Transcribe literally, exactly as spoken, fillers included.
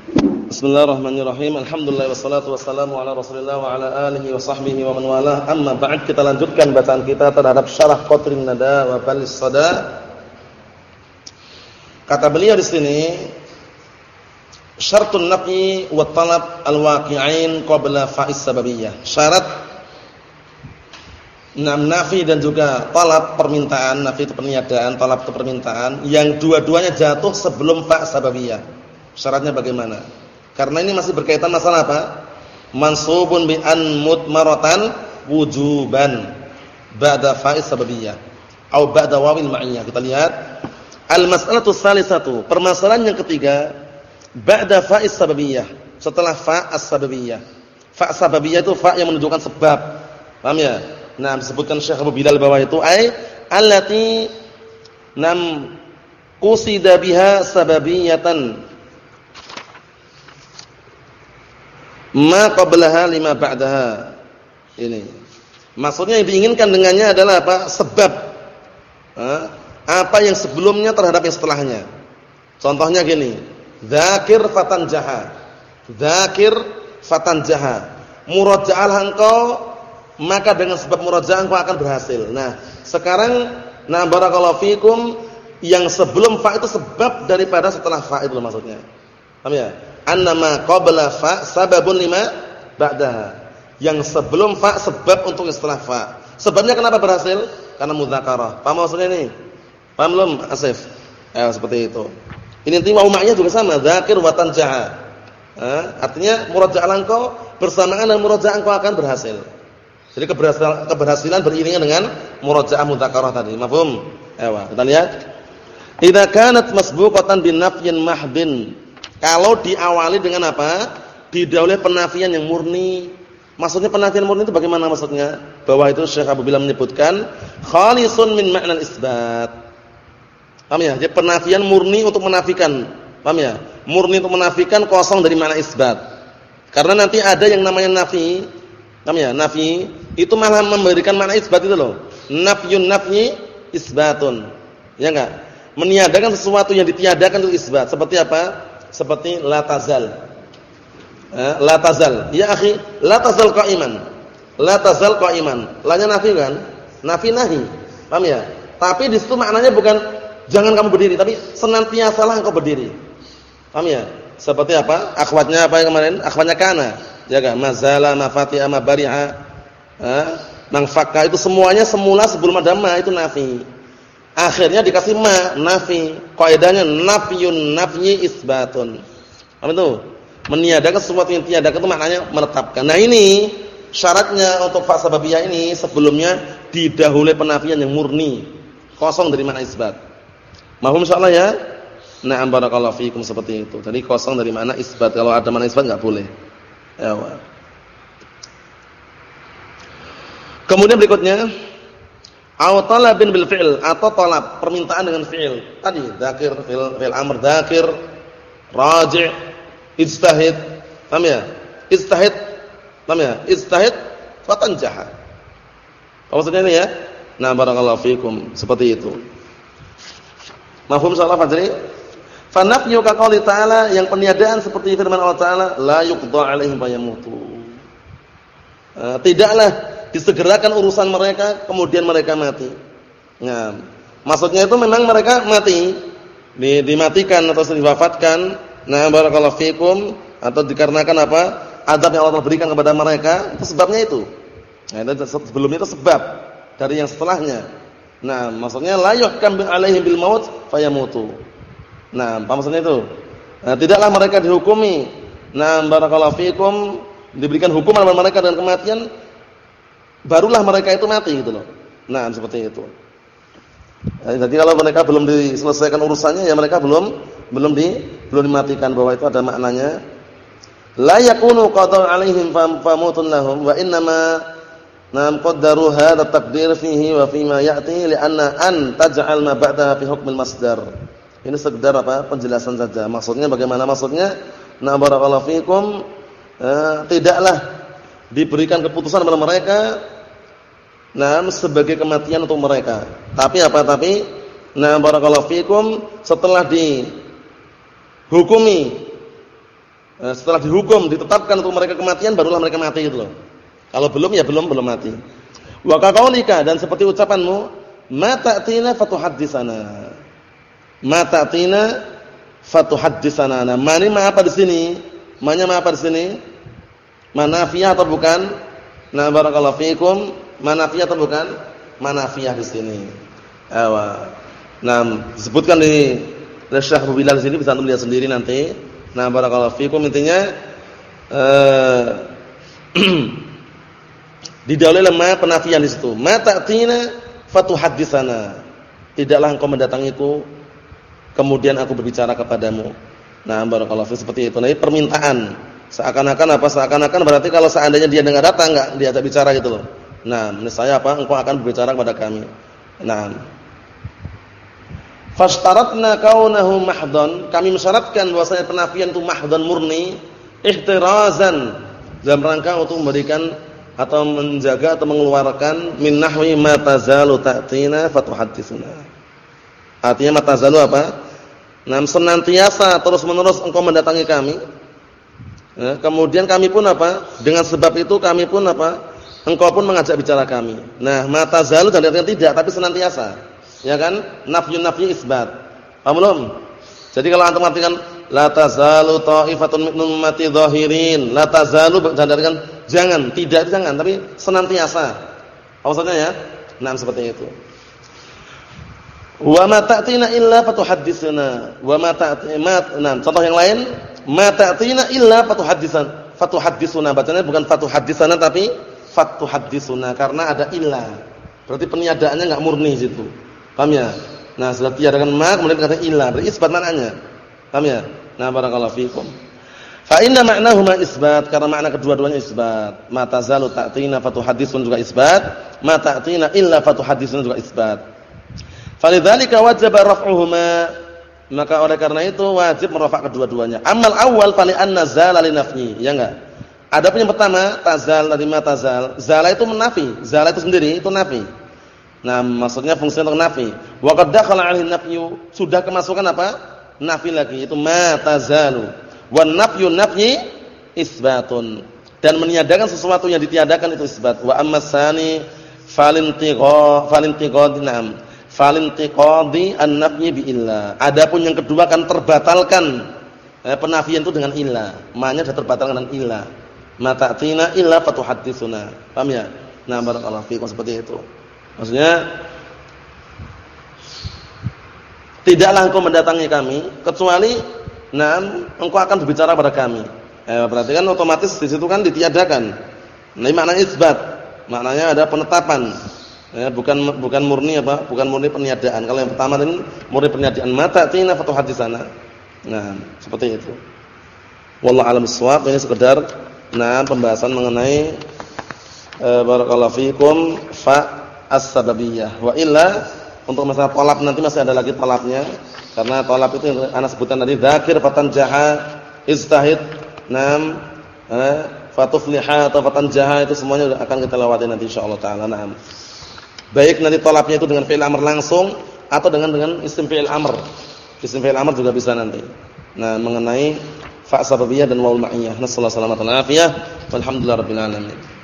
Bismillahirrahmanirrahim. Alhamdulillah wassalatu wassalamu ala Rasulillah wa ala alihi wa sahbihi wa man walah. Amma ba'd, kita lanjutkan bacaan kita terhadap Syarah Qatrin Nada wa Balis Sada. Kata beliau di sini, syartun nafyi wa talab al-waqi'ain qabla fa'is sababiyyah. Syarat nam nafi dan juga talab permintaan, nafi itu peniadaan, talab itu permintaan, yang dua-duanya jatuh sebelum fa' sababiyah. Syaratnya bagaimana? Karena ini masih berkaitan masalah apa? Mansubun bi an mutmaratan wujuban ba'da fa'is sababiyah atau ba'da wawil ma'iyah. Kita lihat al-mas'alatu tsalisatu, permasalahan yang ketiga, ba'da fa'is sababiyah, setelah fa' as-sababiyah. Fa' sababiyah itu fa' yang menunjukkan sebab. Paham ya? Nah, disebutkan Syekh Abu Bilal bawah itu ai allati nam qusida biha sababiyatan ma qablaha lima ba'daha. Ini maksudnya yang diinginkan dengannya adalah apa? Sebab apa yang sebelumnya terhadap yang setelahnya. Contohnya gini, dzakir fatan jaha, dzakir fatan jaha, muraja'ah engkau maka dengan sebab muraja'ah engkau akan berhasil. Nah sekarang nah barakallahu fikum, yang sebelum fa itu sebab daripada setelah fa itu maksudnya. Paham ya? Annama qabla fa sababun lima ba'daha. Yang sebelum fa sebab untuk setelah fa. Sebabnya kenapa berhasil? Karena mudzakarah. Paham maksudnya ini? Paham belum, Asif? Ya, seperti itu. Ini nanti wawma'nya juga sama, dzakir wa tanjaha. Eh, artinya muraja'ah engkau bersamaan dengan muraja'ah engkau akan berhasil. Jadi keberhasilan, keberhasilan beriringan dengan muraja'ah mudzakarah tadi. Mafhum? Ayo, kita lihat. Idza kanat masbuqatan bin nafyin mahdin. Kalau diawali dengan apa? Didahului penafian yang murni. Maksudnya penafian murni itu bagaimana maksudnya? Bahwa itu Syekh Abu Bilal menyebutkan khalisun min ma'nal isbat. Paham ya? Jadi penafian murni untuk menafikan. Paham ya? Murni untuk menafikan, kosong dari makna isbat. Karena nanti ada yang namanya nafi. Paham ya? Nafi itu malah memberikan makna isbat itu loh. Nafyun nafyi isbatun. Ya enggak? Meniadakan sesuatu yang ditiadakan itu isbat. Seperti apa? Seperti la tazal. Eh, la tazal. Ya akhi, la tazal qa'iman. La tazal qa'iman. La-nya nafi kan? Nafi nahi. Paham ya? Tapi di situ maknanya bukan jangan kamu berdiri, tapi senantiasalah engkau berdiri. Paham ya? Seperti apa? Akhwatnya apa yang kemarin? Akhwatnya kana. Jaga mazala mafatiha mabariha. Eh, nang fakka itu semuanya semula sebelum ada ma itu nafi. Akhirnya dikasih ma, nafi. Kaidahnya nafyun nafyi isbatun. Apa itu? Meniadakan sesuatu yang tiadakan itu maknanya menetapkan. Nah ini syaratnya untuk fa sababiyah ini sebelumnya didahului penafian yang murni, kosong dari makna isbat. Mahum insyaallah ya. Na'am barakallahu fiikum, seperti itu. Jadi kosong dari makna isbat. Kalau ada makna isbat enggak boleh. Ya. Kemudian berikutnya aw talabin bil fi'l, atau talab permintaan dengan fi'il. Tadi dzakir fi'il fi'il amr, dzakir, raji', ijtahid. Paham ya? Ijtahid. Paham ya? Ijtahid wa tanjaha. Apa maksudnya ini ya? Nah, barakallahu fikum, seperti itu. Mafhum insyaallah Fajri? Fa nafyu ka qouli ta'ala, yang peniadaan seperti firman Allah Ta'ala, la yuqda 'alaihim fayamutu. Uh, tidaklah disegerakan urusan mereka kemudian mereka mati. Nah, maksudnya itu memang mereka mati, dimatikan atau diwafatkan. Nah, barakallahu fikum, atau dikarenakan apa? Azab yang Allah berikan kepada mereka, itu sebabnya itu. Nah, itu sebelumnya itu sebab dari yang setelahnya. Nah, maksudnya la yuhkam alaihim bil maut fayamutu. Nah, apa maksudnya itu? Nah, tidaklah mereka dihukumi. Nah, barakallahu fikum, diberikan hukuman kepada mereka dengan kematian, barulah mereka itu mati gitu loh. Nah, seperti itu. Nah, jadi kalau mereka belum diselesaikan urusannya, ya mereka belum belum di belum dimatikan, bahwa itu ada maknanya. La yakunu qadar 'alaihim famutun lahum wa innama nam qaddaru hadha taqdir fihi wa fi ma ya'ti li'anna an taj'al ma ba'daha fi hukmil masdar. Ini sekedar apa? Penjelasan saja. Maksudnya bagaimana maksudnya? Na barakallahu fikum, eh, tidaklah diberikan keputusan kepada mereka nah sebagai kematian untuk mereka. Tapi apa? Tapi nah barakallahu fikum, setelah dihukumi Nah, setelah dihukum, ditetapkan untuk mereka kematian, barulah mereka mati gitu loh. Kalau belum ya belum belum mati. Wa kaqaulika, dan seperti ucapanmu, ma ta'tina fatuhadditsana. Ma ta'tina fatuhadditsana. Nah, ma ini ma apa di sini? Ma-nya ma apa di sini? Manafiyah atau bukan? Nah, barakallahu fikum, manafiyah atau bukan? Manafiyah di sini. Awa. Nah, disebutkan di Syekh Abu Bilal di sini, bisa antum lihat sendiri nanti. Nah, barakallahu fikum, intinya eh didahului lemah penafian di situ. Ma ta'tina fatuhadditsana. Tidaklah engkau mendatangiku kemudian aku berbicara kepadamu. Nah, barakallahu fikum, seperti itu. Nah, ini permintaan. Seakan-akan apa? Seakan-akan berarti kalau seandainya dia enggak datang, enggak diajak bicara gitu loh. Nah, saya apa? Engkau akan berbicara kepada kami. Nah, fashtaratna kaunahu mahdhan, kami mensyaratkan bahwasanya penafian itu mahdhan murni, ihtirazan, dalam rangka untuk memberikan atau menjaga atau mengeluarkan min nahwi ma tazalu ta'tina fatuhadditsuna. Artinya ma tazalu apa? Nah, senantiasa terus-menerus engkau mendatangi kami. Ya, kemudian kami pun apa? Dengan sebab itu kami pun apa? Engkau pun mengajak bicara kami. Nah, ma tazalu dan tidak, tapi senantiasa. Ya kan? Nafyun nafyi isbat. Paham belum? Jadi kalau antum artikan la tazalu ta'ifatun min ummati zahirin, la tazalu jangan jangan, tidak jangan, tapi senantiasa. Apa maksudnya ya? Nah, seperti itu. Wa ma ta'tina illa fatuhadditsuna. Wa ma ta'tina, nah, contoh yang lain, ma ta'tina illa fatuhaddisan. Fatuhadditsuna, bacanya bukan fatuhadditsana tapi fatuhadditsuna karena ada illa. Berarti peniadaannya enggak murni situ. Paham ya? Nah, sudah tiadakan ma kemudian kata illa, berarti isbat maknanya. Paham ya? Nah, barakallahu fikum. Fa inna ma'nahuma isbat, karena makna kedua-duanya isbat. Ma tazalu ta'tina fatuhadditsun juga isbat, ma ta'tina illa fatuhadditsun juga isbat. Falidzalika wajaba raf'uhuma, maka oleh karena itu wajib merafak kedua-duanya. Amal awal fali anna zala li nafyi, ya enggak? Adapun yang pertama, tazal tadi ma tazal, zala itu menafi, zala itu sendiri itu nafi. Nah, maksudnya fungsinya untuk nafi. Wa qad dakhala 'alaihi nafyu, sudah kemasukan apa? Nafi lagi, itu ma tazalu. Wan nafyu nafyi isbatun. Dan meniadakan sesuatu yang ditiadakan itu isbat. Wa ammasani falintiqa falintiqadi na'am. Falintiqadi an-nafyi bi illa. Adapun yang kedua kan terbatalkan eh, penafian itu dengan illa. Ma-nya sudah terbatalkan dengan illa. Ma ta'tina illa fatuhadditsuna. Paham ya? Nah, barakallahu fiikum, seperti itu. Maksudnya tidaklah engkau mendatangi kami kecuali nah engkau akan berbicara pada kami. Eh, berarti kan otomatis di situ kan ditiadakan. Nah, ini maknanya isbat. Maknanya ada penetapan. Eh, bukan bukan murni apa? Bukan murni peniadaan. Kalau yang pertama ini murni peniadaan. Mata tina fatuhadditsana. Nah, seperti itu. Wallahu a'lam bissawab. Ini sekedar nah pembahasan mengenai eh, barakallahu fikum fa as-sababiyah. Wa illa untuk masalah talab nanti masih ada lagi talabnya, karena talab itu yang ana sebutkan tadi, dzakir fatan jaha istahid nam eh, fatufliha atau fatan jaha, itu semuanya akan kita lewati nanti insyaallah taala. Naam. Baik nanti talabnya itu dengan fi'il amr langsung atau dengan dengan isim fi'il amr. Isim fi'il amr juga bisa nanti. Nah, mengenai fa sababiyah dan waul ma'iyah. Nasallahu alaihi wasallam. Walhamdulillahirabbil alamin.